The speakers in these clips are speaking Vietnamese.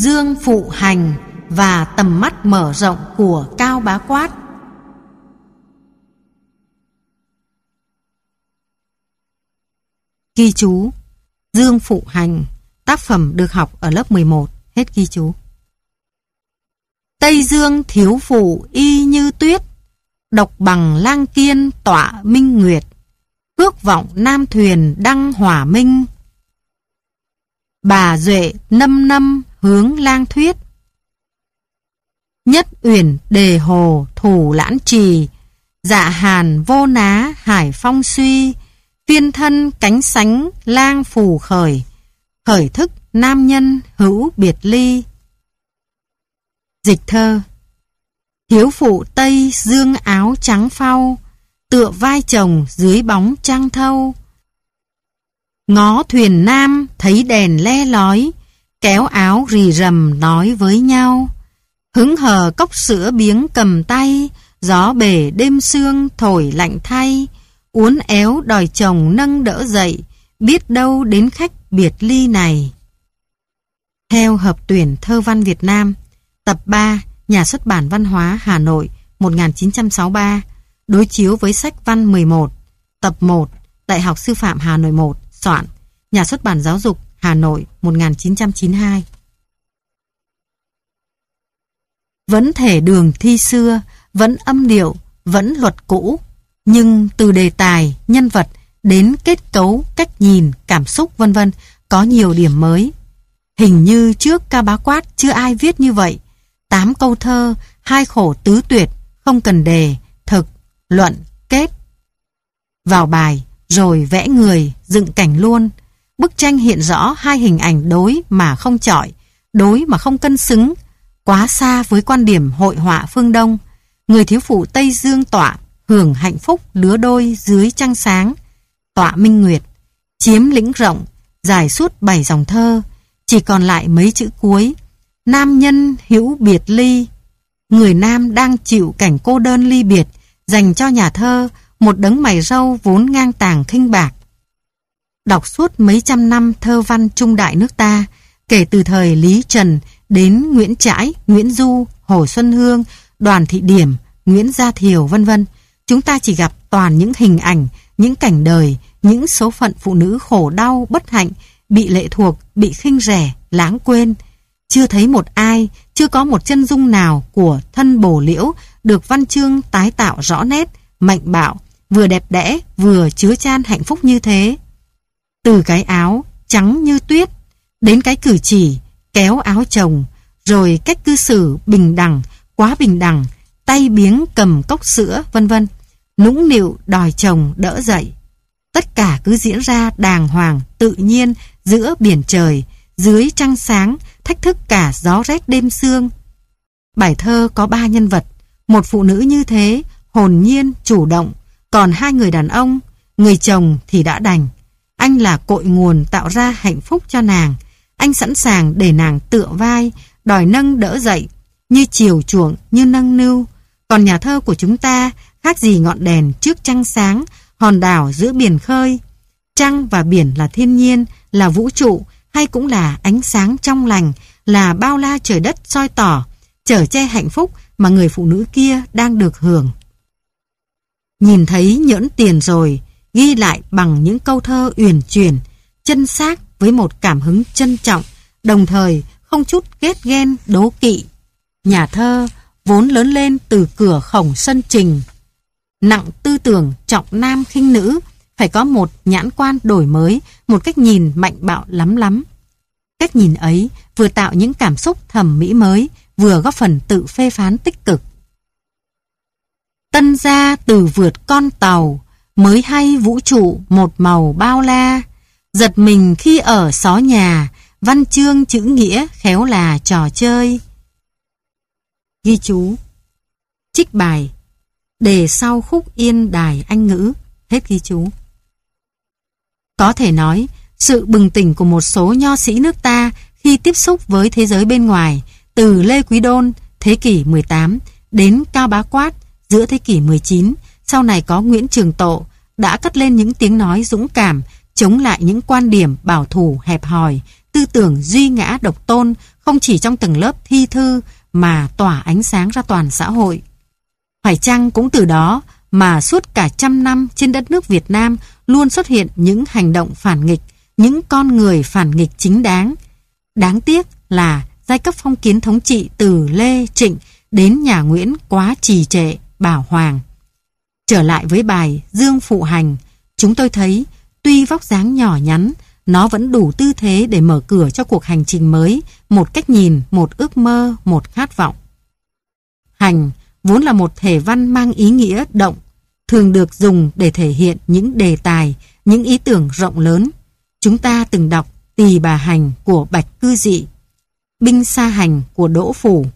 Dương Phụ Hành và tầm mắt mở rộng của Cao Bá Quát. Ghi chú: Dương Phụ Hành, tác phẩm được học ở lớp 11. Hết ghi chú. Tây Dương thiếu phụ y như tuyết, độc bằng lang kiên tọa minh nguyệt, phước vọng nam thuyền đăng hỏa minh. Bà duệ nâm nâm hướng lang thuyết, nhất uyển đề hồ thủ lãn trì, dạ hàn vô ná hải phong suy, phiên thân cánh sánh lang phù khởi, khởi thức nam nhân hữu biệt ly. Dịch thơ: thiếu phụ Tây Dương áo trắng phau, tựa vai chồng dưới bóng trăng thâu. Ngó thuyền nam thấy đèn le lói, kéo áo rì rầm nói với nhau. Hứng hờ cốc sữa biếng cầm tay, gió bể đêm sương thổi lạnh thay. Uốn éo đòi chồng nâng đỡ dậy, biết đâu đến khách biệt ly này. Theo hợp tuyển thơ văn Việt Nam, tập 3, Nhà xuất bản Văn hóa Hà Nội 1963, đối chiếu với sách văn 11, tập 1, Đại học Sư phạm Hà Nội 1, soạn, Nhà xuất bản Giáo dục Hà Nội 1992. Vẫn thể đường thi xưa, vẫn âm điệu, vẫn luật cũ, nhưng từ đề tài, nhân vật đến kết cấu, cách nhìn, cảm xúc vân vân có nhiều điểm mới. Hình như trước Cao Bá Quát chưa ai viết như vậy. 8 câu thơ, 2 khổ tứ tuyệt, không cần đề, thực, luận, kết. Vào bài, rồi vẽ người, dựng cảnh luôn. Bức tranh hiện rõ 2 hình ảnh đối mà không chọi, đối mà không cân xứng, quá xa với quan điểm hội họa phương Đông. Người thiếu phụ Tây Dương tọa, hưởng hạnh phúc lứa đôi dưới trăng sáng, tọa minh nguyệt, chiếm lĩnh rộng, dài suốt 7 dòng thơ, chỉ còn lại mấy chữ cuối. Nam nhân hữu biệt ly, người nam đang chịu cảnh cô đơn ly biệt, dành cho nhà thơ một đấng mày râu vốn ngang tàng khinh bạc. Đọc suốt mấy trăm năm thơ văn trung đại nước ta, kể từ thời Lý Trần đến Nguyễn Trãi, Nguyễn Du, Hồ Xuân Hương, Đoàn Thị Điểm, Nguyễn Gia Thiều vân vân, chúng ta chỉ gặp toàn những hình ảnh, những cảnh đời, những số phận phụ nữ khổ đau, bất hạnh, bị lệ thuộc, bị khinh rẻ, lãng quên. Chưa thấy một ai, chưa có một chân dung nào của thân bổ liễu được văn chương tái tạo rõ nét, mạnh bạo, vừa đẹp đẽ, vừa chứa chan hạnh phúc như thế. Từ cái áo trắng như tuyết, đến cái cử chỉ kéo áo chồng, rồi cách cư xử bình đẳng, quá bình đẳng, tay biếng cầm cốc sữa vân vân, nũng nịu đòi chồng đỡ dậy. Tất cả cứ diễn ra đàng hoàng, tự nhiên, giữa biển trời, dưới trăng sáng, thách thức cả gió rét đêm sương. Bài thơ có 3 nhân vật, một phụ nữ như thế, hồn nhiên, chủ động, còn 2 người đàn ông, người chồng thì đã đành. Anh là cội nguồn tạo ra hạnh phúc cho nàng, anh sẵn sàng để nàng tựa vai, đòi nâng đỡ dậy, như chiều chuộng, như nâng niu. Còn nhà thơ của chúng ta khác gì ngọn đèn trước trăng sáng, hòn đảo giữa biển khơi. Trăng và biển là thiên nhiên, là vũ trụ, hay cũng là ánh sáng trong lành, là bao la trời đất soi tỏ, chở che hạnh phúc mà người phụ nữ kia đang được hưởng. Nhìn thấy nhỡn tiền rồi, ghi lại bằng những câu thơ uyển chuyển, chân xác với một cảm hứng trân trọng, đồng thời không chút ghét ghen đố kỵ. Nhà thơ vốn lớn lên từ cửa khổng sân trình, nặng tư tưởng trọng nam khinh nữ, phải có một nhãn quan đổi mới, một cách nhìn mạnh bạo lắm lắm. Cách nhìn ấy vừa tạo những cảm xúc thẩm mỹ mới, vừa góp phần tự phê phán tích cực. Tân gia từ vượt con tàu, mới hay vũ trụ một màu bao la. Giật mình khi ở xó nhà, văn chương chữ nghĩa khéo là trò chơi. Ghi chú: trích bài đề sau khúc Yên Đài Anh Ngữ. Hết ghi chú. Có thể nói, sự bừng tỉnh của một số nho sĩ nước ta khi tiếp xúc với thế giới bên ngoài, từ Lê Quý Đôn thế kỷ 18 đến Cao Bá Quát giữa thế kỷ 19, sau này có Nguyễn Trường Tộ, đã cất lên những tiếng nói dũng cảm chống lại những quan điểm bảo thủ hẹp hòi, tư tưởng duy ngã độc tôn không chỉ trong tầng lớp thi thư mà tỏa ánh sáng ra toàn xã hội. Phải chăng cũng từ đó mà suốt cả trăm năm trên đất nước Việt Nam luôn xuất hiện những hành động phản nghịch, những con người phản nghịch chính đáng. Đáng tiếc là giai cấp phong kiến thống trị từ Lê, Trịnh đến nhà Nguyễn quá trì trệ, bảo hoàng. Trở lại với bài Dương Phụ Hành, chúng tôi thấy tuy vóc dáng nhỏ nhắn, nó vẫn đủ tư thế để mở cửa cho cuộc hành trình mới, một cách nhìn, một ước mơ, một khát vọng. Hành vốn là một thể văn mang ý nghĩa động, thường được dùng để thể hiện những đề tài, những ý tưởng rộng lớn. Chúng ta từng đọc Tỳ Bà Hành của Bạch Cư Dị, Binh Sa Hành của Đỗ Phủ,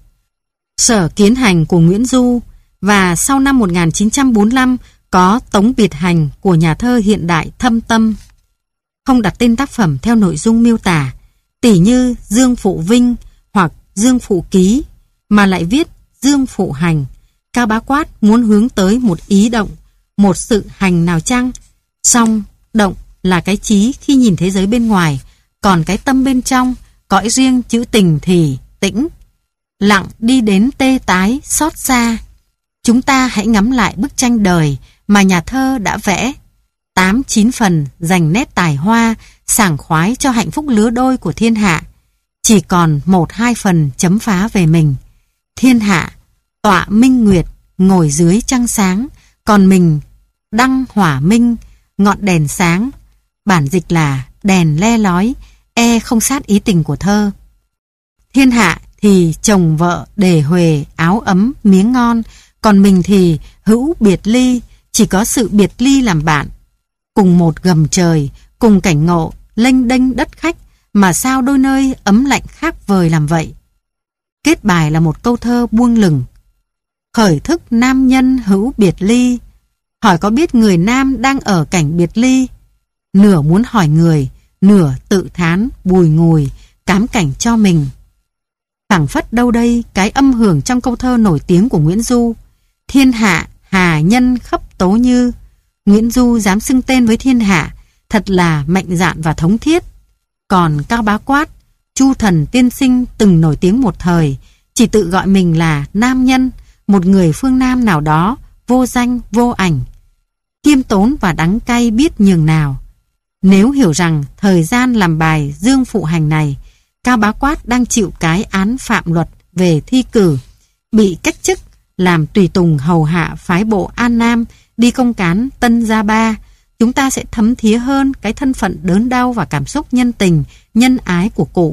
Sở Kiến Hành của Nguyễn Du, và sau năm 1945 có Tống Biệt Hành của nhà thơ hiện đại Thâm Tâm. Không đặt tên tác phẩm theo nội dung miêu tả, tỉ như Dương Phụ Vinh hoặc Dương Phụ Ký, mà lại viết Dương Phụ Hành, Cao Bá Quát muốn hướng tới một ý động, một sự hành nào chăng? Song động là cái trí khi nhìn thế giới bên ngoài, còn cái tâm bên trong, cõi riêng chữ tình thì tĩnh. Lặng đi đến tê tái, xót xa. Chúng ta hãy ngắm lại bức tranh đời mà nhà thơ đã vẽ. 8-9 phần dành nét tài hoa, sảng khoái cho hạnh phúc lứa đôi của thiên hạ. Chỉ còn 1-2 phần chấm phá về mình. Thiên hạ, tọa minh nguyệt, ngồi dưới trăng sáng, còn mình đăng hỏa minh, ngọn đèn sáng. Bản dịch là đèn le lói, không sát ý tình của thơ. Thiên hạ thì chồng vợ đề huề, áo ấm, miếng ngon, còn mình thì hữu biệt ly, chỉ có sự biệt ly làm bạn. Cùng một gầm trời, cùng cảnh ngộ, lênh đênh đất khách, mà sao đôi nơi ấm lạnh khác vời làm vậy. Kết bài là một câu thơ buông lửng. Khởi thức nam nhân hữu biệt ly, hỏi có biết người nam đang ở cảnh biệt ly. Nửa muốn hỏi người, nửa tự thán, bùi ngùi, cám cảnh cho mình. Phảng phất đâu đây cái âm hưởng trong câu thơ nổi tiếng của Nguyễn Du. Thiên hạ, hà nhân khắp tố như. Nguyễn Du dám xưng tên với thiên hạ, thật là mạnh dạn và thống thiết. Còn Cao Bá Quát, Chu Thần tiên sinh từng nổi tiếng một thời, chỉ tự gọi mình là nam nhân, một người phương Nam nào đó, vô danh, vô ảnh. Khiêm tốn và đắng cay biết nhường nào. Nếu hiểu rằng thời gian làm bài Dương Phụ Hành này, Cao Bá Quát đang chịu cái án phạm luật về thi cử, bị cách chức, làm tùy tùng hầu hạ phái bộ An Nam, đi công cán Tân Gia Ba, chúng ta sẽ thấm thía hơn cái thân phận đớn đau và cảm xúc nhân tình, nhân ái của cụ.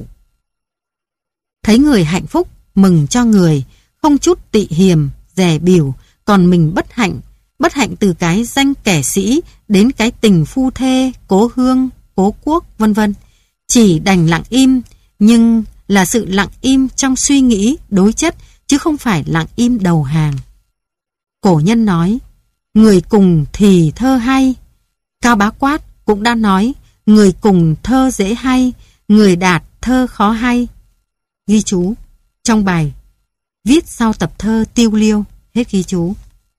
Thấy người hạnh phúc, mừng cho người, không chút tị hiềm, dè bỉu, còn mình bất hạnh từ cái danh kẻ sĩ đến cái tình phu thê, cố hương, cố quốc, vân vân. Chỉ đành lặng im, nhưng là sự lặng im trong suy nghĩ, đối chất, chứ không phải lặng im đầu hàng. Cổ nhân nói, người cùng thì thơ hay. Cao Bá Quát cũng đã nói, người cùng thơ dễ hay, người đạt thơ khó hay. Ghi chú trong bài viết sau tập thơ Tiêu Liêu. Hết ghi chú.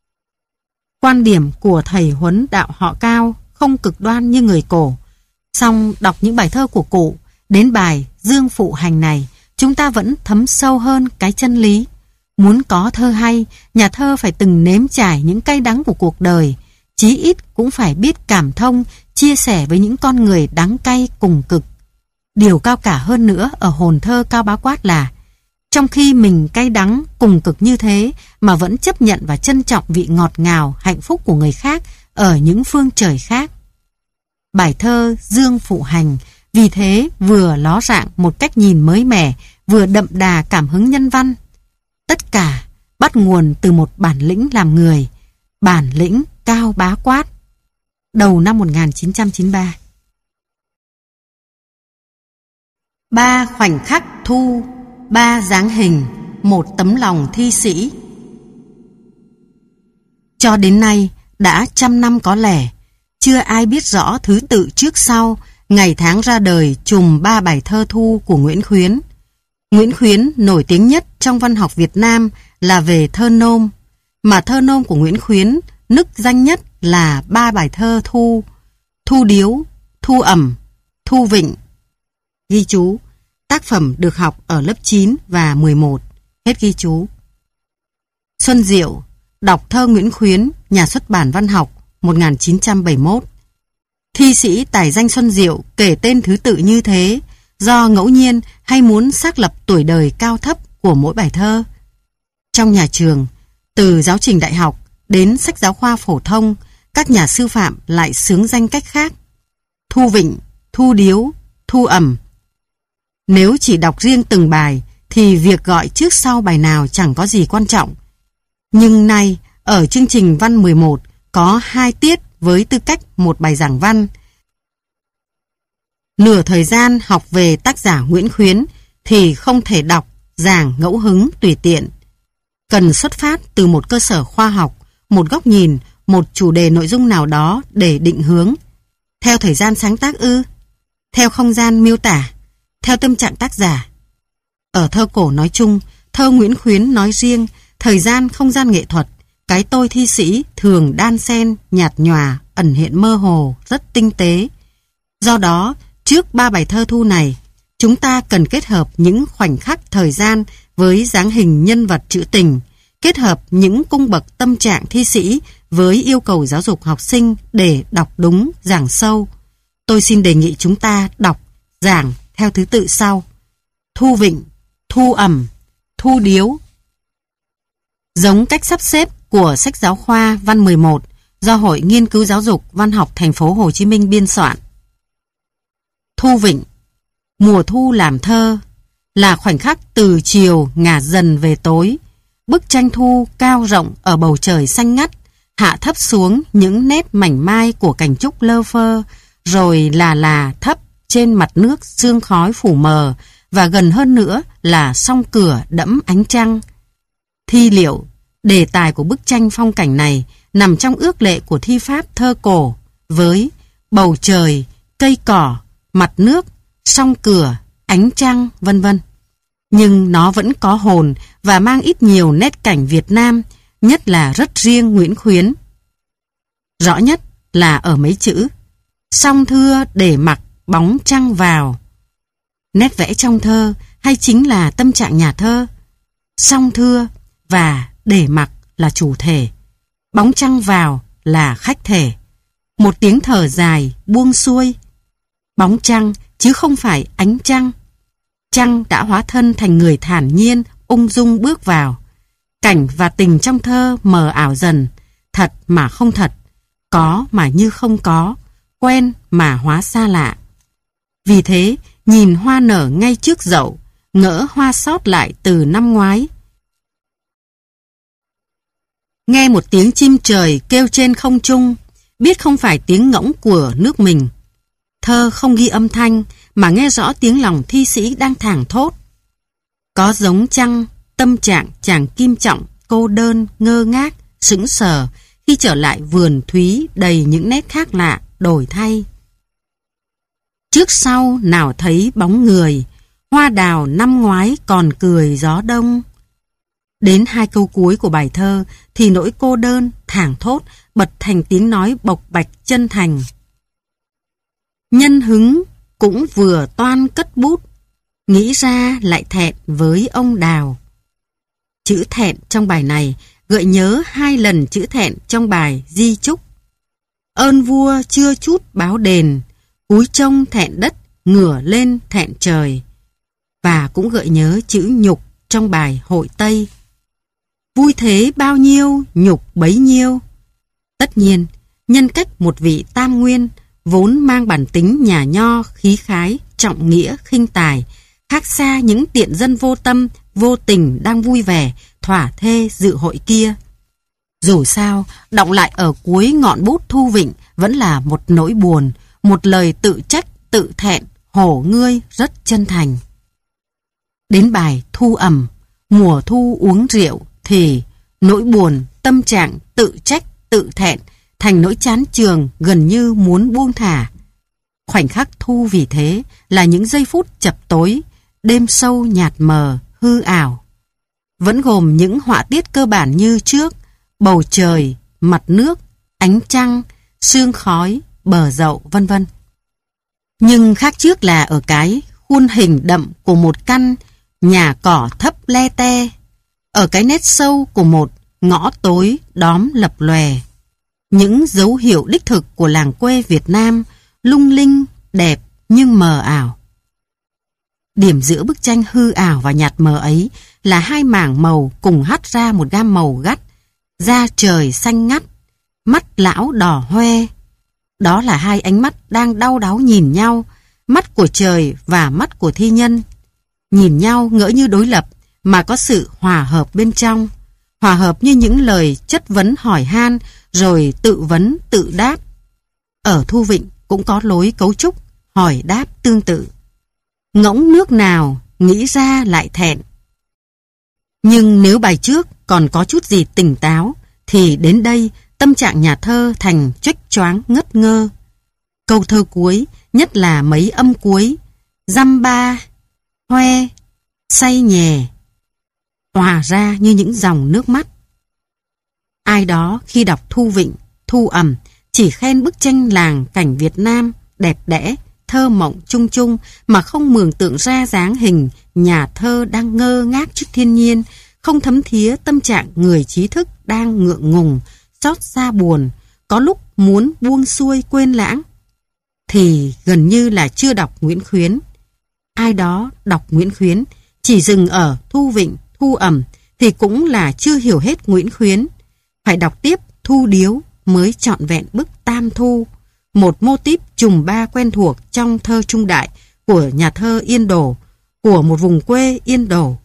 Quan điểm của thầy huấn đạo họ Cao không cực đoan như người Cổ. Song đọc những bài thơ của cụ, đến bài Dương Phụ Hành này, chúng ta vẫn thấm sâu hơn cái chân lý. Muốn có thơ hay, nhà thơ phải từng nếm trải những cay đắng của cuộc đời, chí ít cũng phải biết cảm thông, chia sẻ với những con người đắng cay cùng cực. Điều cao cả hơn nữa ở hồn thơ Cao Bá Quát là, trong khi mình cay đắng cùng cực như thế mà vẫn chấp nhận và trân trọng vị ngọt ngào, hạnh phúc của người khác ở những phương trời khác. Bài thơ Dương Phụ Hành vì thế vừa ló rạng một cách nhìn mới mẻ, vừa đậm đà cảm hứng nhân văn. Tất cả bắt nguồn từ một bản lĩnh làm người, bản lĩnh Cao Bá Quát. Đầu năm 1993. 3 khoảnh khắc thu, 3 dáng hình, một tấm lòng thi sĩ. Cho đến nay đã 100 năm có lẽ, chưa ai biết rõ thứ tự trước sau, ngày tháng ra đời chùm 3 bài thơ thu của Nguyễn Khuyến. Nguyễn Khuyến nổi tiếng nhất trong văn học Việt Nam là về thơ nôm, mà thơ nôm của Nguyễn Khuyến nức danh nhất là 3 bài thơ thu: Thu Điếu, Thu Ẩm, Thu Vịnh. Ghi chú, tác phẩm được học ở lớp 9 và 11. Hết ghi chú. Xuân Diệu, đọc thơ Nguyễn Khuyến, Nhà xuất bản Văn học, 1971. Thi sĩ tài danh Xuân Diệu kể tên thứ tự như thế do ngẫu nhiên hay muốn xác lập tuổi đời cao thấp của mỗi bài thơ. Trong nhà trường, từ giáo trình đại học đến sách giáo khoa phổ thông, các nhà sư phạm lại xướng danh cách khác: Thu Vịnh, Thu Điếu, Thu Ẩm. Nếu chỉ đọc riêng từng bài thì việc gọi trước sau bài nào chẳng có gì quan trọng. Nhưng nay, ở chương trình văn 11 có 2 tiết với tư cách một bài giảng văn. Nửa thời gian học về tác giả Nguyễn Khuyến thì không thể đọc, giảng ngẫu hứng tùy tiện. Cần xuất phát từ một cơ sở khoa học, một góc nhìn, một chủ đề nội dung nào đó để định hướng. Theo thời gian sáng tác ư? Theo không gian miêu tả? Theo tâm trạng tác giả? Ở thơ cổ nói chung, thơ Nguyễn Khuyến nói riêng, thời gian không gian nghệ thuật, cái tôi thi sĩ thường đan xen, nhạt nhòa, ẩn hiện mơ hồ, rất tinh tế. Do đó, trước 3 bài thơ thu này, chúng ta cần kết hợp những khoảnh khắc thời gian với dáng hình nhân vật trữ tình, kết hợp những cung bậc tâm trạng thi sĩ với yêu cầu giáo dục học sinh để đọc đúng, giảng sâu. Tôi xin đề nghị chúng ta đọc, giảng theo thứ tự sau: Thu Vịnh, Thu Ẩm, Thu Điếu. Giống cách sắp xếp của sách giáo khoa văn 11 do Hội Nghiên cứu Giáo dục Văn học Thành phố Hồ Chí Minh biên soạn. Thu Vịnh, mùa thu làm thơ, là khoảnh khắc từ chiều ngả dần về tối. Bức tranh thu cao rộng ở bầu trời xanh ngắt, hạ thấp xuống những nét mảnh mai của cành trúc lơ phơ, rồi là thấp trên mặt nước sương khói phủ mờ, và gần hơn nữa là song cửa đẫm ánh trăng. Thi liệu, đề tài của bức tranh phong cảnh này nằm trong ước lệ của thi pháp thơ cổ, với bầu trời, cây cỏ, mặt nước, song cửa, ánh trăng, vân vân. Nhưng nó vẫn có hồn và mang ít nhiều nét cảnh Việt Nam, nhất là rất riêng Nguyễn Khuyến. Rõ nhất là ở mấy chữ: song thưa để mặc bóng trăng vào. Nét vẽ trong thơ hay chính là tâm trạng nhà thơ. Song thưa và để mặc là chủ thể, bóng trăng vào là khách thể. Một tiếng thở dài buông xuôi. Bóng trăng chứ không phải ánh trăng. Trăng đã hóa thân thành người thản nhiên, ung dung bước vào. Cảnh và tình trong thơ mờ ảo dần, thật mà không thật, có mà như không có, quen mà hóa xa lạ. Vì thế, nhìn hoa nở ngay trước dậu, ngỡ hoa sót lại từ năm ngoái. Nghe một tiếng chim trời kêu trên không trung, biết không phải tiếng ngỗng của nước mình. Thơ không ghi âm thanh mà nghe rõ tiếng lòng thi sĩ đang thảng thốt. Có giống chăng tâm trạng chàng Kim Trọng cô đơn, ngơ ngác, sững sờ khi trở lại vườn thúy đầy những nét khác lạ, đổi thay. Trước sau nào thấy bóng người, hoa đào năm ngoái còn cười gió đông. Đến 2 câu cuối của bài thơ thì nỗi cô đơn, thảng thốt bật thành tiếng nói bộc bạch chân thành. Nhân hứng cũng vừa toan cất bút, nghĩ ra lại thẹn với ông Đào. Chữ thẹn trong bài này gợi nhớ 2 lần chữ thẹn trong bài Di Chúc. Ơn vua chưa chút báo đền, cúi trông thẹn đất, ngửa lên thẹn trời. Và cũng gợi nhớ chữ nhục trong bài Hội Tây. Vui thế bao nhiêu, nhục bấy nhiêu. Tất nhiên, nhân cách một vị tam nguyên, vốn mang bản tính nhà nho, khí khái, trọng nghĩa, khinh tài, khác xa những tiện dân vô tâm, vô tình đang vui vẻ, thỏa thê dự hội kia. Dù sao, đọng lại ở cuối ngọn bút Thu Vịnh vẫn là một nỗi buồn, một lời tự trách, tự thẹn, hổ ngươi rất chân thành. Đến bài Thu Ẩm, mùa thu uống rượu, thì nỗi buồn, tâm trạng, tự trách, tự thẹn thành nỗi chán chường gần như muốn buông thả. Khoảnh khắc thu vì thế là những giây phút chập tối, đêm sâu nhạt mờ, hư ảo. Vẫn gồm những họa tiết cơ bản như trước: bầu trời, mặt nước, ánh trăng, sương khói, bờ dậu, vân vân. Nhưng khác trước là ở cái khuôn hình đậm của một căn nhà cỏ thấp le te, ở cái nét sâu của một ngõ tối đóm lập lòe. Những dấu hiệu đích thực của làng quê Việt Nam, lung linh, đẹp nhưng mờ ảo. Điểm giữa bức tranh hư ảo và nhạt mờ ấy là hai mảng màu cùng hắt ra một gam màu gắt, da trời xanh ngắt, mắt lão đỏ hoe. Đó là hai ánh mắt đang đau đáu nhìn nhau, mắt của trời và mắt của thi nhân. Nhìn nhau ngỡ như đối lập mà có sự hòa hợp bên trong, hòa hợp như những lời chất vấn hỏi han rồi tự vấn tự đáp. Ở Thu Vịnh cũng có lối cấu trúc hỏi đáp tương tự. Ngỗng nước nào nghĩ ra lại thẹn. Nhưng nếu bài trước còn có chút gì tỉnh táo thì đến đây tâm trạng nhà thơ thành chếch choáng ngất ngơ. Câu thơ cuối, nhất là mấy âm cuối, dăm ba, hoe, say nhè, hòa ra như những dòng nước mắt. Ai đó khi đọc Thu Vịnh, Thu Ẩm chỉ khen bức tranh làng cảnh Việt Nam đẹp đẽ, thơ mộng chung chung mà không mường tượng ra dáng hình nhà thơ đang ngơ ngác trước thiên nhiên, không thấm thía tâm trạng người trí thức đang ngượng ngùng, xót xa buồn, có lúc muốn buông xuôi quên lãng. Thì gần như là chưa đọc Nguyễn Khuyến. Ai đó đọc Nguyễn Khuyến chỉ dừng ở Thu Vịnh, Thu Ẩm thì cũng là chưa hiểu hết Nguyễn Khuyến. Phải đọc tiếp Thu Điếu mới trọn vẹn bức Tam Thu, một mô típ trùng ba quen thuộc trong thơ trung đại của nhà thơ Yên Đổ, của một vùng quê Yên Đổ.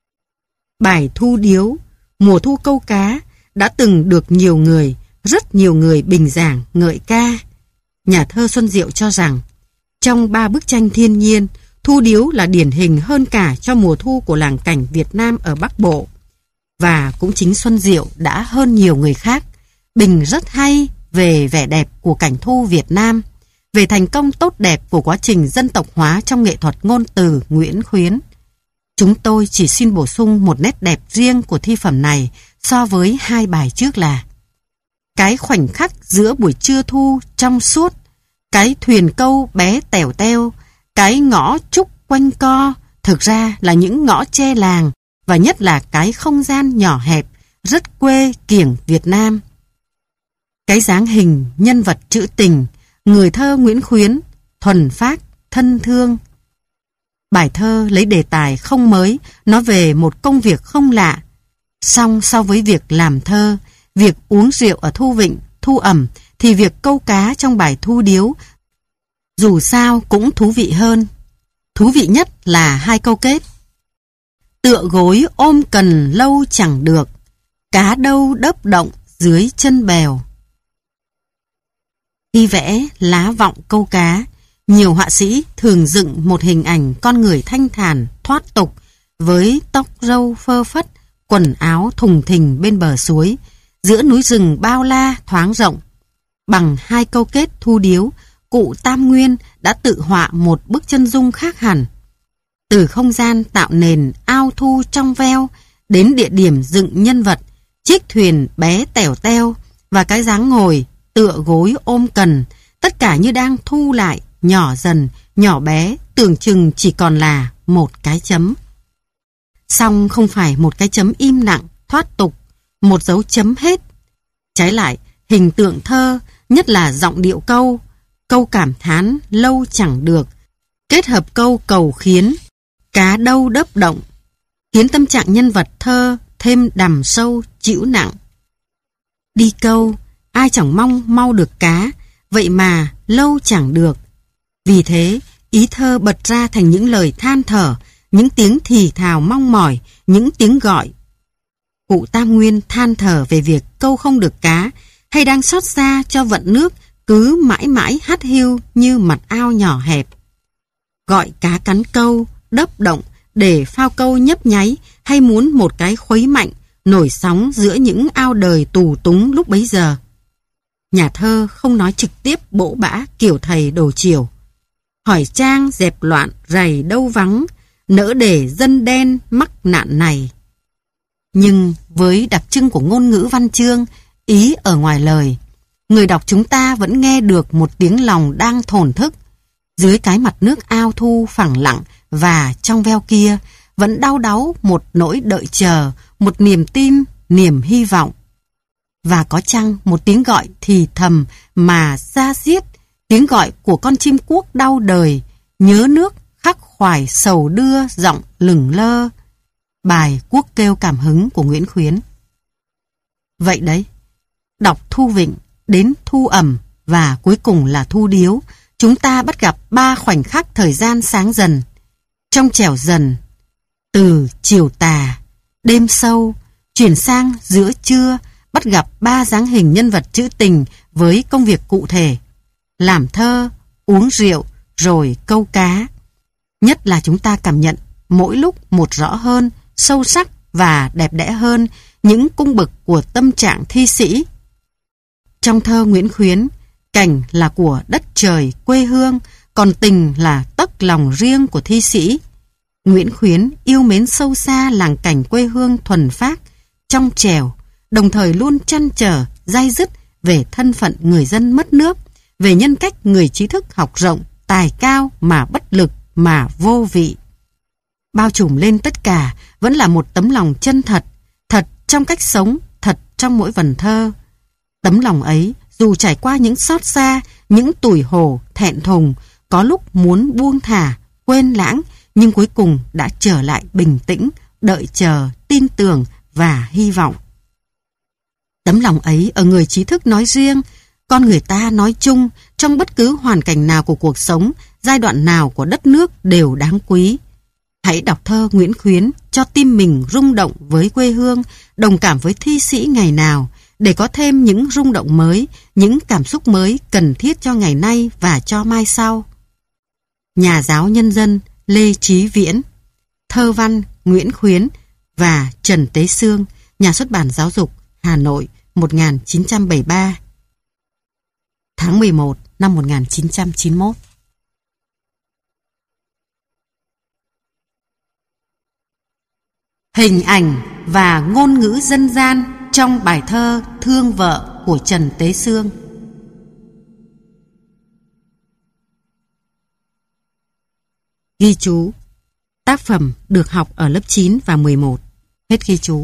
Bài Thu Điếu, mùa thu câu cá đã từng được nhiều người, rất nhiều người bình giảng ngợi ca. Nhà thơ Xuân Diệu cho rằng trong ba bức tranh thiên nhiên, Thu Điếu là điển hình hơn cả cho mùa thu của làng cảnh Việt Nam ở Bắc Bộ. Và cũng chính Xuân Diệu đã hơn nhiều người khác bình rất hay về vẻ đẹp của cảnh thu Việt Nam, về thành công tốt đẹp của quá trình dân tộc hóa trong nghệ thuật ngôn từ Nguyễn Khuyến. Chúng tôi chỉ xin bổ sung một nét đẹp riêng của thi phẩm này so với hai bài trước là cái khoảnh khắc giữa buổi trưa thu trong suốt, cái thuyền câu bé tèo teo, cái ngõ trúc quanh co, thực ra là những ngõ tre làng, và nhất là cái không gian nhỏ hẹp, rất quê kiểng Việt Nam. Cái dáng hình nhân vật trữ tình, người thơ Nguyễn Khuyến, thuần phác, thân thương. Bài thơ lấy đề tài không mới, nói về một công việc không lạ. Song so với việc làm thơ, việc uống rượu ở Thu Vịnh, Thu Ẩm, thì việc câu cá trong bài Thu Điếu dù sao cũng thú vị hơn. Thú vị nhất là hai câu kết. Tựa gối ôm cần lâu chẳng được, cá đâu đớp động dưới chân bèo. Khi vẽ lá vọng câu cá, nhiều họa sĩ thường dựng một hình ảnh con người thanh thản, thoát tục, với tóc râu phơ phất, quần áo thùng thình bên bờ suối, giữa núi rừng bao la thoáng rộng. Bằng hai câu kết Thu Điếu, cụ Tam Nguyên đã tự họa một bức chân dung khác hẳn. Từ không gian tạo nền ao thu trong veo, đến địa điểm dựng nhân vật, chiếc thuyền bé tèo teo và cái dáng ngồi tựa gối ôm cần, tất cả như đang thu lại, nhỏ dần, nhỏ bé, tưởng chừng chỉ còn là một cái chấm. Song không phải một cái chấm im lặng, thoát tục, một dấu chấm hết. Trái lại, hình tượng thơ, nhất là giọng điệu câu, câu cảm thán lâu chẳng được, kết hợp câu cầu khiến, cá đâu đớp động, khiến tâm trạng nhân vật thơ thêm đằm sâu, chịu nặng. Đi câu, ai chẳng mong mau được cá, vậy mà lâu chẳng được. Vì thế, ý thơ bật ra thành những lời than thở, những tiếng thì thào mong mỏi, những tiếng gọi. Cụ Tam Nguyên than thở về việc câu không được cá, hay đang xót xa cho vận nước cứ mãi mãi hắt hiu như mặt ao nhỏ hẹp. Gọi cá cắn câu, đớp động để phao câu nhấp nháy, hay muốn một cái khuấy mạnh, nổi sóng giữa những ao đời tù túng lúc bấy giờ. Nhà thơ không nói trực tiếp bỗ bã kiểu thầy đồ chiều. Hỏi trang dẹp loạn rầy đâu vắng, nỡ để dân đen mắc nạn này. Nhưng với đặc trưng của ngôn ngữ văn chương, ý ở ngoài lời, người đọc chúng ta vẫn nghe được một tiếng lòng đang thổn thức. Dưới cái mặt nước ao thu phẳng lặng và trong veo kia, vẫn đau đáu một nỗi đợi chờ, một niềm tin, niềm hy vọng. Và có chăng một tiếng gọi thì thầm mà da diết, tiếng gọi của con chim cuốc đau đời, nhớ nước khắc khoải sầu đưa giọng lửng lơ. Bài Cuốc kêu cảm hứng của Nguyễn Khuyến. Vậy đấy, đọc Thu Vịnh đến Thu Ẩm và cuối cùng là Thu Điếu, chúng ta bắt gặp 3 khoảnh khắc thời gian sáng dần, trong trẻo dần, từ chiều tà, đêm sâu, chuyển sang giữa trưa, bắt gặp 3 dáng hình nhân vật trữ tình với công việc cụ thể, làm thơ, uống rượu, rồi câu cá. Nhất là chúng ta cảm nhận mỗi lúc một rõ hơn, sâu sắc và đẹp đẽ hơn những cung bậc của tâm trạng thi sĩ. Trong thơ Nguyễn Khuyến, cảnh là của đất trời quê hương, còn tình là tấc lòng riêng của thi sĩ. Nguyễn Khuyến yêu mến sâu xa làng cảnh quê hương thuần phác, trong trẻo, đồng thời luôn trăn trở, day dứt về thân phận người dân mất nước, về nhân cách người trí thức học rộng, tài cao mà bất lực mà vô vị. Bao trùm lên tất cả vẫn là một tấm lòng chân thật, thật trong cách sống, thật trong mỗi vần thơ. Tấm lòng ấy dù trải qua những xót xa, những tủi hổ, thẹn thùng, có lúc muốn buông thả, quên lãng, nhưng cuối cùng đã trở lại bình tĩnh, đợi chờ, tin tưởng và hy vọng. Tấm lòng ấy ở người trí thức nói riêng, con người ta nói chung, trong bất cứ hoàn cảnh nào của cuộc sống, giai đoạn nào của đất nước đều đáng quý. Hãy đọc thơ Nguyễn Khuyến cho tim mình rung động với quê hương, đồng cảm với thi sĩ ngày nào, để có thêm những rung động mới, những cảm xúc mới cần thiết cho ngày nay và cho mai sau. Nhà giáo nhân dân Lê Chí Viễn, thơ văn Nguyễn Khuyến và Trần Tế Xương, Nhà xuất bản Giáo dục, Hà Nội, 1973. Tháng 11 năm 1991. Hình ảnh và ngôn ngữ dân gian trong bài thơ Thương Vợ của Trần Tế Xương. Ghi chú: tác phẩm được học ở lớp 9 và 11. Hết ghi chú.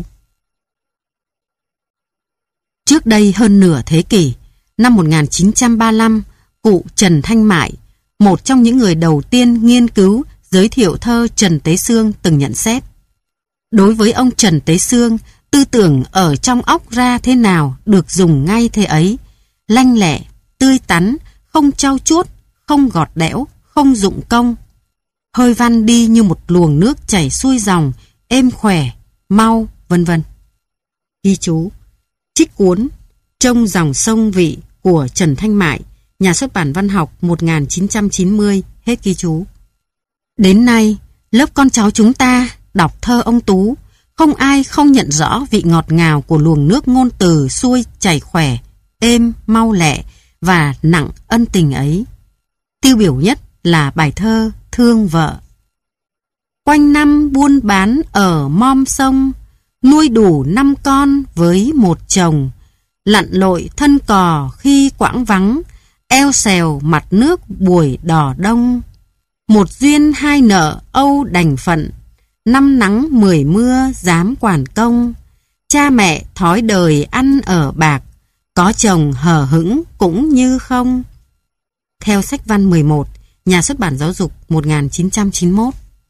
Trước đây hơn nửa thế kỷ, năm 1935, cụ Trần Thanh Mại, một trong những người đầu tiên nghiên cứu, giới thiệu thơ Trần Tế Xương từng nhận xét: đối với ông Trần Tế Xương, tư tưởng ở trong óc ra thế nào được dùng ngay thế ấy, lanh lẹ, tươi tắn, không trau chuốt, không gọt đẽo, không dụng công. Hơi văn đi như một luồng nước chảy xuôi dòng, êm khỏe, mau, vân vân. Ghi chú: trích cuốn Trong dòng sông vị của Trần Thanh Mại, Nhà xuất bản Văn học, 1990. Hết ghi chú. Đến nay, lớp con cháu chúng ta đọc thơ ông Tú, không ai không nhận rõ vị ngọt ngào của luồng nước ngôn từ xuôi chảy khỏe, êm, mau lẹ và nặng ân tình ấy. Tiêu biểu nhất là bài thơ Thương Vợ. Quanh năm buôn bán ở mom sông, nuôi đủ 5 con với một chồng, lặn lội thân cò khi quãng vắng, eo xèo mặt nước buổi đỏ đông. Một duyên hai nợ âu đành phận, 5 nắng 10 mưa dám quản công. Cha mẹ thói đời ăn ở bạc, có chồng hờ hững cũng như không. Theo sách văn 11, Nhà xuất bản Giáo dục, 1991.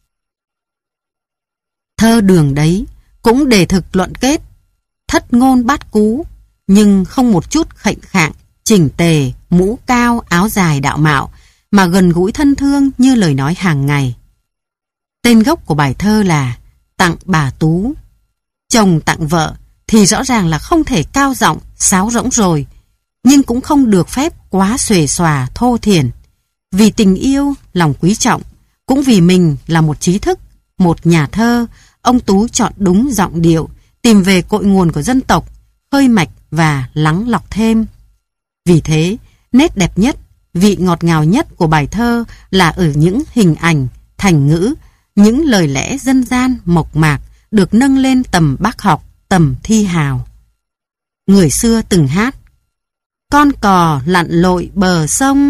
Thơ Đường đấy cũng đề thực luận kết, thất ngôn bát cú, nhưng không một chút khệnh khạng, chỉnh tề, mũ cao, áo dài đạo mạo, mà gần gũi thân thương như lời nói hàng ngày. Tên gốc của bài thơ là Tặng Bà Tú. Chồng tặng vợ thì rõ ràng là không thể cao giọng, sáo rỗng rồi, nhưng cũng không được phép quá xuề xòa, thô thiển. Vì tình yêu, lòng quý trọng, cũng vì mình là một trí thức, một nhà thơ, ông Tú chọn đúng giọng điệu, tìm về cội nguồn của dân tộc, khơi mạch và lắng lọc thêm. Vì thế, nét đẹp nhất, vị ngọt ngào nhất của bài thơ là ở những hình ảnh, thành ngữ, những lời lẽ dân gian mộc mạc được nâng lên tầm bác học, tầm thi hào. Người xưa từng hát: con cò lặn lội bờ sông,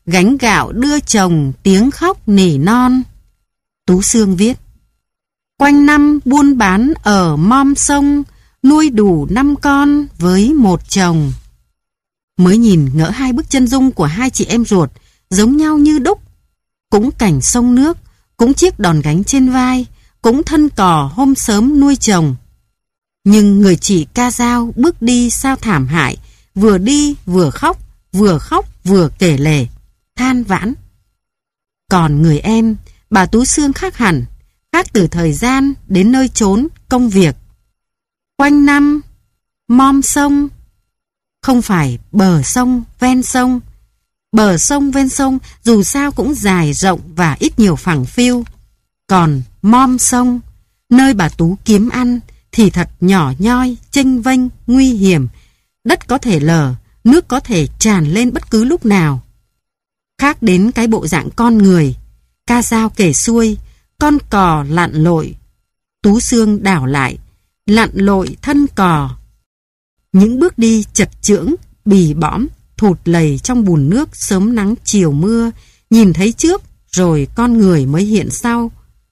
gánh gạo đưa chồng tiếng khóc nỉ non. Tú Xương viết: quanh năm buôn bán ở mom sông, nuôi đủ 5 con với một chồng. Mới nhìn ngỡ hai bức chân dung của hai chị em ruột giống nhau như đúc. Cũng cảnh sông nước, cũng chiếc đòn gánh trên vai, cũng thân cò hôm sớm nuôi chồng. Nhưng người chị Ca Dao bước đi sao thảm hại, vừa đi vừa khóc vừa kể lể, than vãn. Còn người em, bà Tú Xương khác hẳn, khác từ thời gian đến nơi chốn công việc. Quanh năm, mom sông, không phải bờ sông ven sông. Bờ sông ven sông dù sao cũng dài rộng và ít nhiều phẳng phiu. Còn mom sông, nơi bà Tú kiếm ăn, thì thật nhỏ nhoi, chênh vênh, nguy hiểm. Đất có thể lở, nước có thể tràn lên bất cứ lúc nào. Khác đến cái bộ dạng con người. Ca Dao kể xuôi, con cò lặn lội. Tú Xương đảo lại, lặn lội thân cò. Những bước đi chật chưỡng, bì bõm, thụt lầy trong bùn nước sớm nắng chiều mưa, nhìn thấy trước rồi con người mới hiện sau.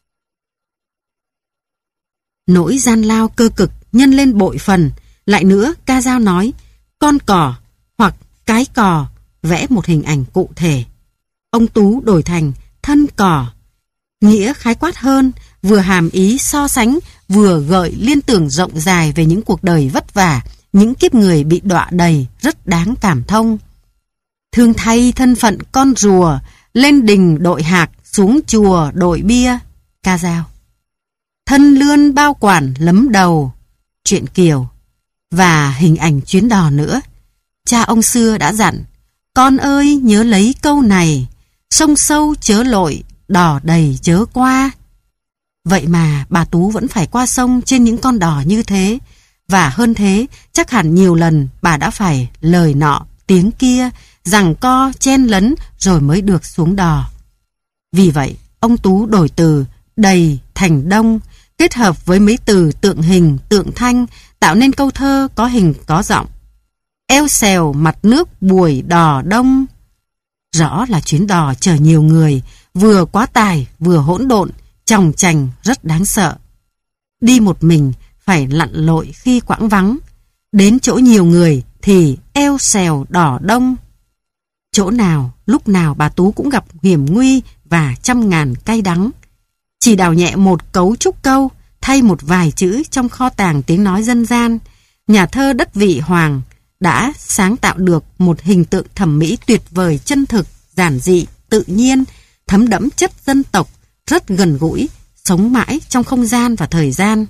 Nỗi gian lao cơ cực nhân lên bội phần. Lại nữa, Ca Dao nói con cò hoặc cái cò, vẽ một hình ảnh cụ thể. Ông Tú đổi thành thân cò, nghĩa khái quát hơn, vừa hàm ý so sánh, vừa gợi liên tưởng rộng dài về những cuộc đời vất vả, những kiếp người bị đọa đầy, rất đáng cảm thông. Thương thay thân phận con rùa, lên đình đội hạc, xuống chùa đội bia. Ca Dao: thân lươn bao quản lấm đầu. Chuyện Kiều. Và hình ảnh chuyến đò nữa. Cha ông xưa đã dặn: con ơi nhớ lấy câu này, sông sâu chớ lội, đò đầy chớ qua. Vậy mà bà Tú vẫn phải qua sông trên những con đò như thế. Và hơn thế, chắc hẳn nhiều lần bà đã phải lời nọ tiếng kia, giằng co chen lấn rồi mới được xuống đò. Vì vậy, ông Tú đổi từ đầy thành đông, kết hợp với mấy từ tượng hình, tượng thanh, tạo nên câu thơ có hình có giọng. Eo xèo mặt nước buổi đò đông. Rõ là chuyến đò chở nhiều người, vừa quá tải vừa hỗn độn, chòng chành rất đáng sợ. Đi một mình phải lặn lội khi quãng vắng, đến chỗ nhiều người thì eo xèo đò đông. Chỗ nào, lúc nào bà Tú cũng gặp hiểm nguy và trăm ngàn cay đắng. Chỉ đào nhẹ một cấu trúc câu, thay một vài chữ trong kho tàng tiếng nói dân gian, nhà thơ đất vị Hoàng đã sáng tạo được một hình tượng thẩm mỹ tuyệt vời, chân thực, giản dị, tự nhiên, thấm đẫm chất dân tộc, rất gần gũi, sống mãi trong không gian và thời gian.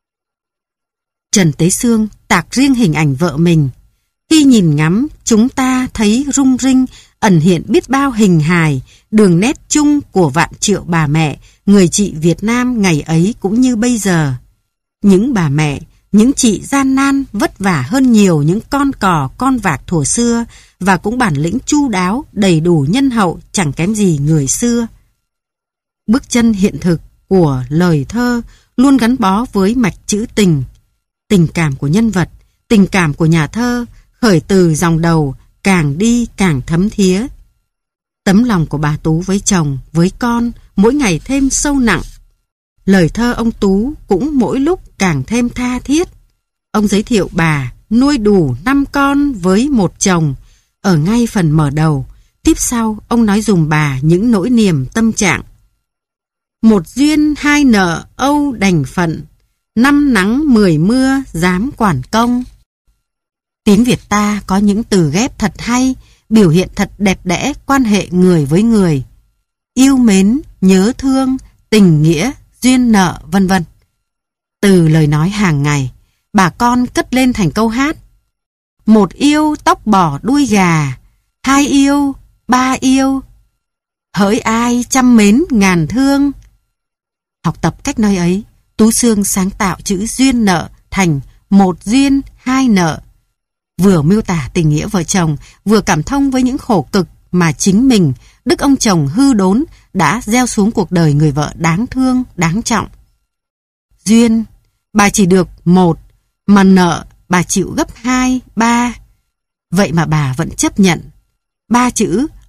Trần Tế Xương tạc riêng hình ảnh vợ mình. Khi nhìn ngắm, chúng ta thấy rung rinh, ẩn hiện biết bao hình hài, đường nét chung của vạn triệu bà mẹ, người chị Việt Nam ngày ấy cũng như bây giờ. Những bà mẹ, những chị gian nan, vất vả hơn nhiều những con cò, con vạc thuở xưa, và cũng bản lĩnh chu đáo, đầy đủ nhân hậu, chẳng kém gì người xưa. Bước chân hiện thực của lời thơ luôn gắn bó với mạch trữ tình. Tình cảm của nhân vật, tình cảm của nhà thơ, khởi từ dòng đầu, càng đi càng thấm thía. Tấm lòng của bà Tú với chồng, với con, mỗi ngày thêm sâu nặng. Lời thơ ông Tú cũng mỗi lúc càng thêm tha thiết. Ông giới thiệu bà nuôi đủ 5 con với một chồng ở ngay phần mở đầu. Tiếp sau, ông nói dùm bà những nỗi niềm tâm trạng. Một duyên hai nợ âu đành phận, 5 nắng 10 mưa dám quản công. Tiếng Việt ta có những từ ghép thật hay, biểu hiện thật đẹp đẽ quan hệ người với người. Yêu mến, nhớ thương, tình nghĩa, duyên nợ, vân vân. Từ lời nói hàng ngày, bà con cất lên thành câu hát. Một yêu tóc bò đuôi gà, 2 yêu, 3 yêu, hỡi ai trăm mến ngàn thương. Học tập cách nói ấy, Tú Xương sáng tạo chữ duyên nợ thành một duyên hai nợ. Vừa miêu tả tình nghĩa vợ chồng, vừa cảm thông với những khổ cực mà chính mình, đức ông chồng hư đốn, đã gieo xuống cuộc đời người vợ đáng thương, đáng trọng. Duyên, bà chỉ được 1, mà nợ bà chịu gấp 2, 3. Vậy mà bà vẫn chấp nhận. 3 chữ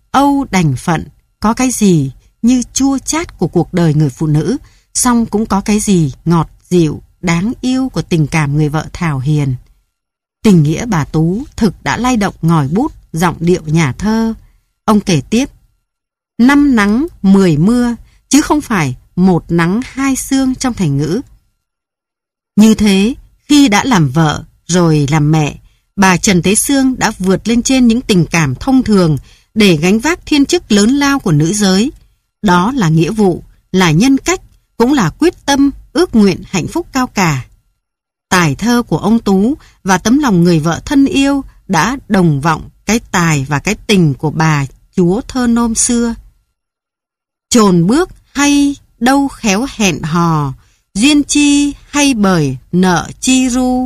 âu đành phận, có cái gì như chua chát của cuộc đời người phụ nữ, song cũng có cái gì ngọt dịu, đáng yêu của tình cảm người vợ thảo hiền. Tình nghĩa bà Tú thực đã lay động ngòi bút, giọng điệu nhà thơ. Ông kể tiếp: 5 nắng 10 mưa, chứ không phải 1 nắng 2 sương trong thành ngữ. Như thế, khi đã làm vợ rồi làm mẹ, bà Trần Tế Sương đã vượt lên trên những tình cảm thông thường để gánh vác thiên chức lớn lao của nữ giới. Đó là nghĩa vụ, là nhân cách, cũng là quyết tâm, ước nguyện hạnh phúc cao cả. Tài thơ của ông Tú và tấm lòng người vợ thân yêu đã đồng vọng cái tài và cái tình của bà chúa thơ nôm xưa. Chồn bước hay đâu khéo hẹn hò, duyên chi hay bởi nợ chi ru.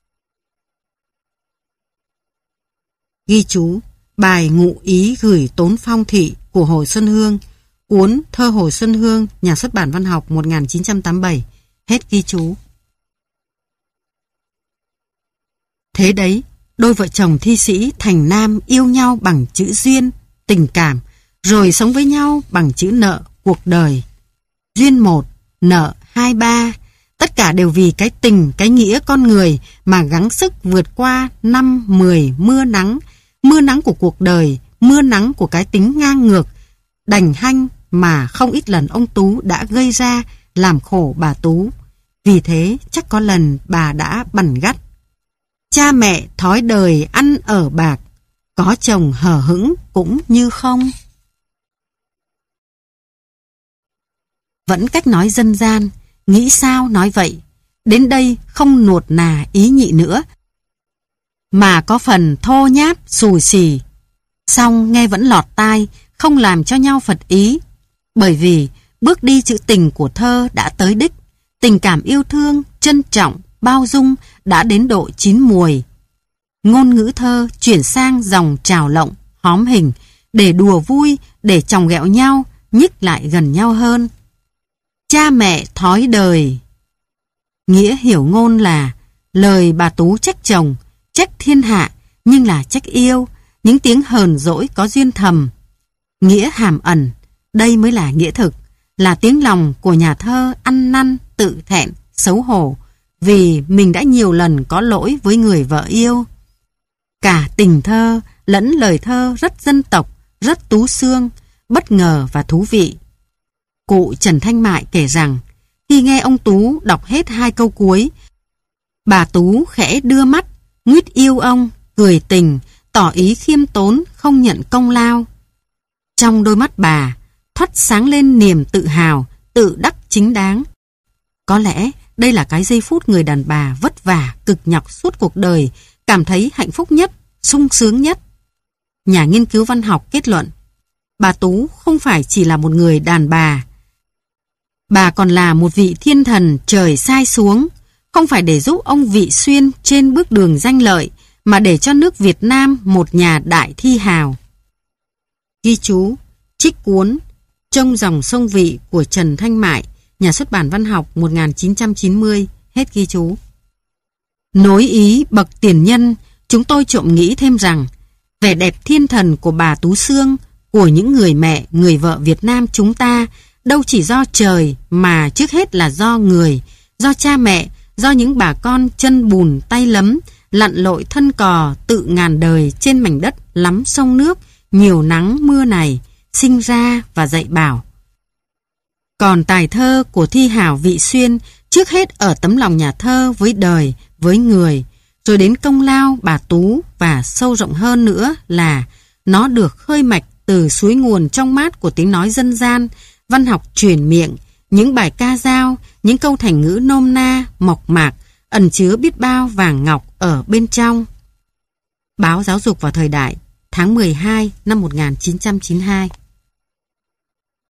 Ghi chú: bài ngụ ý gửi Tốn Phong Thị của Hồ Xuân Hương, cuốn Thơ Hồ Xuân Hương, Nhà xuất bản Văn học 1987. Hết ghi chú. Thế đấy, đôi vợ chồng thi sĩ Thành Nam yêu nhau bằng chữ duyên, tình cảm, rồi sống với nhau bằng chữ nợ, cuộc đời. Duyên 1, nợ 2, 3, tất cả đều vì cái tình, cái nghĩa con người mà gắng sức vượt qua 5, 10 mưa nắng của cuộc đời, mưa nắng của cái tính ngang ngược, đành hanh mà không ít lần ông Tú đã gây ra làm khổ bà Tú. Vì thế chắc có lần bà đã bằn gắt: cha mẹ thói đời ăn ở bạc, có chồng hờ hững cũng như không. Vẫn cách nói dân gian, nghĩ sao nói vậy. Đến đây không nuột nà ý nhị nữa, mà có phần thô nháp, xù xì. Song nghe vẫn lọt tai, không làm cho nhau phật ý. Bởi vì bước đi trữ tình của thơ đã tới đích, tình cảm yêu thương, trân trọng, bao dung đã đến độ chín muồi. Ngôn ngữ thơ chuyển sang dòng trào lộng, hóm hình, để đùa vui, để chòng ghẹo nhau, nhích lại gần nhau hơn. Cha mẹ thói đời. Nghĩa hiểu ngôn là lời bà Tú trách chồng, trách thiên hạ, nhưng là trách yêu, những tiếng hờn dỗi có duyên thầm. Nghĩa hàm ẩn, đây mới là nghĩa thực, là tiếng lòng của nhà thơ ăn năn, tự thẹn, xấu hổ, vì mình đã nhiều lần có lỗi với người vợ yêu. Cả tình thơ lẫn lời thơ rất dân tộc, rất tú xương, bất ngờ và thú vị. Cụ Trần Thanh Mại kể rằng, khi nghe ông Tú đọc hết 2 câu cuối, bà Tú khẽ đưa mắt, nguyết yêu ông, cười tình, tỏ ý khiêm tốn, không nhận công lao. Trong đôi mắt bà thoắt sáng lên niềm tự hào, tự đắc chính đáng. Có lẽ đây là cái giây phút người đàn bà vất vả, cực nhọc suốt cuộc đời cảm thấy hạnh phúc nhất, sung sướng nhất. Nhà nghiên cứu văn học kết luận, bà Tú không phải chỉ là một người đàn bà còn là một vị thiên thần trời sai xuống, không phải để giúp ông Vị Xuyên trên bước đường danh lợi, mà để cho nước Việt Nam một nhà đại thi hào. Ghi chú: trích cuốn Trong dòng sông Vị của Trần Thanh Mại, Nhà xuất bản Văn học 1990. Hết ghi chú. Nối ý bậc tiền nhân, chúng tôi trộm nghĩ thêm rằng vẻ đẹp thiên thần của bà Tú Xương, của những người mẹ, người vợ Việt Nam chúng ta đâu chỉ do trời, mà trước hết là do người, do cha mẹ, do những bà con chân bùn tay lấm, lặn lội thân cò tự ngàn đời trên mảnh đất lắm sông nước, nhiều nắng mưa này, sinh ra và dạy bảo. Còn tài thơ của thi hào Vị Xuyên trước hết ở tấm lòng nhà thơ với đời, với người, rồi đến công lao bà Tú, và sâu rộng hơn nữa là nó được khơi mạch từ suối nguồn trong mát của tiếng nói dân gian, văn học truyền miệng, những bài ca dao, những câu thành ngữ nôm na, mộc mạc, ẩn chứa biết bao vàng ngọc ở bên trong. Báo Giáo dục và Thời đại, tháng 12 năm 1992.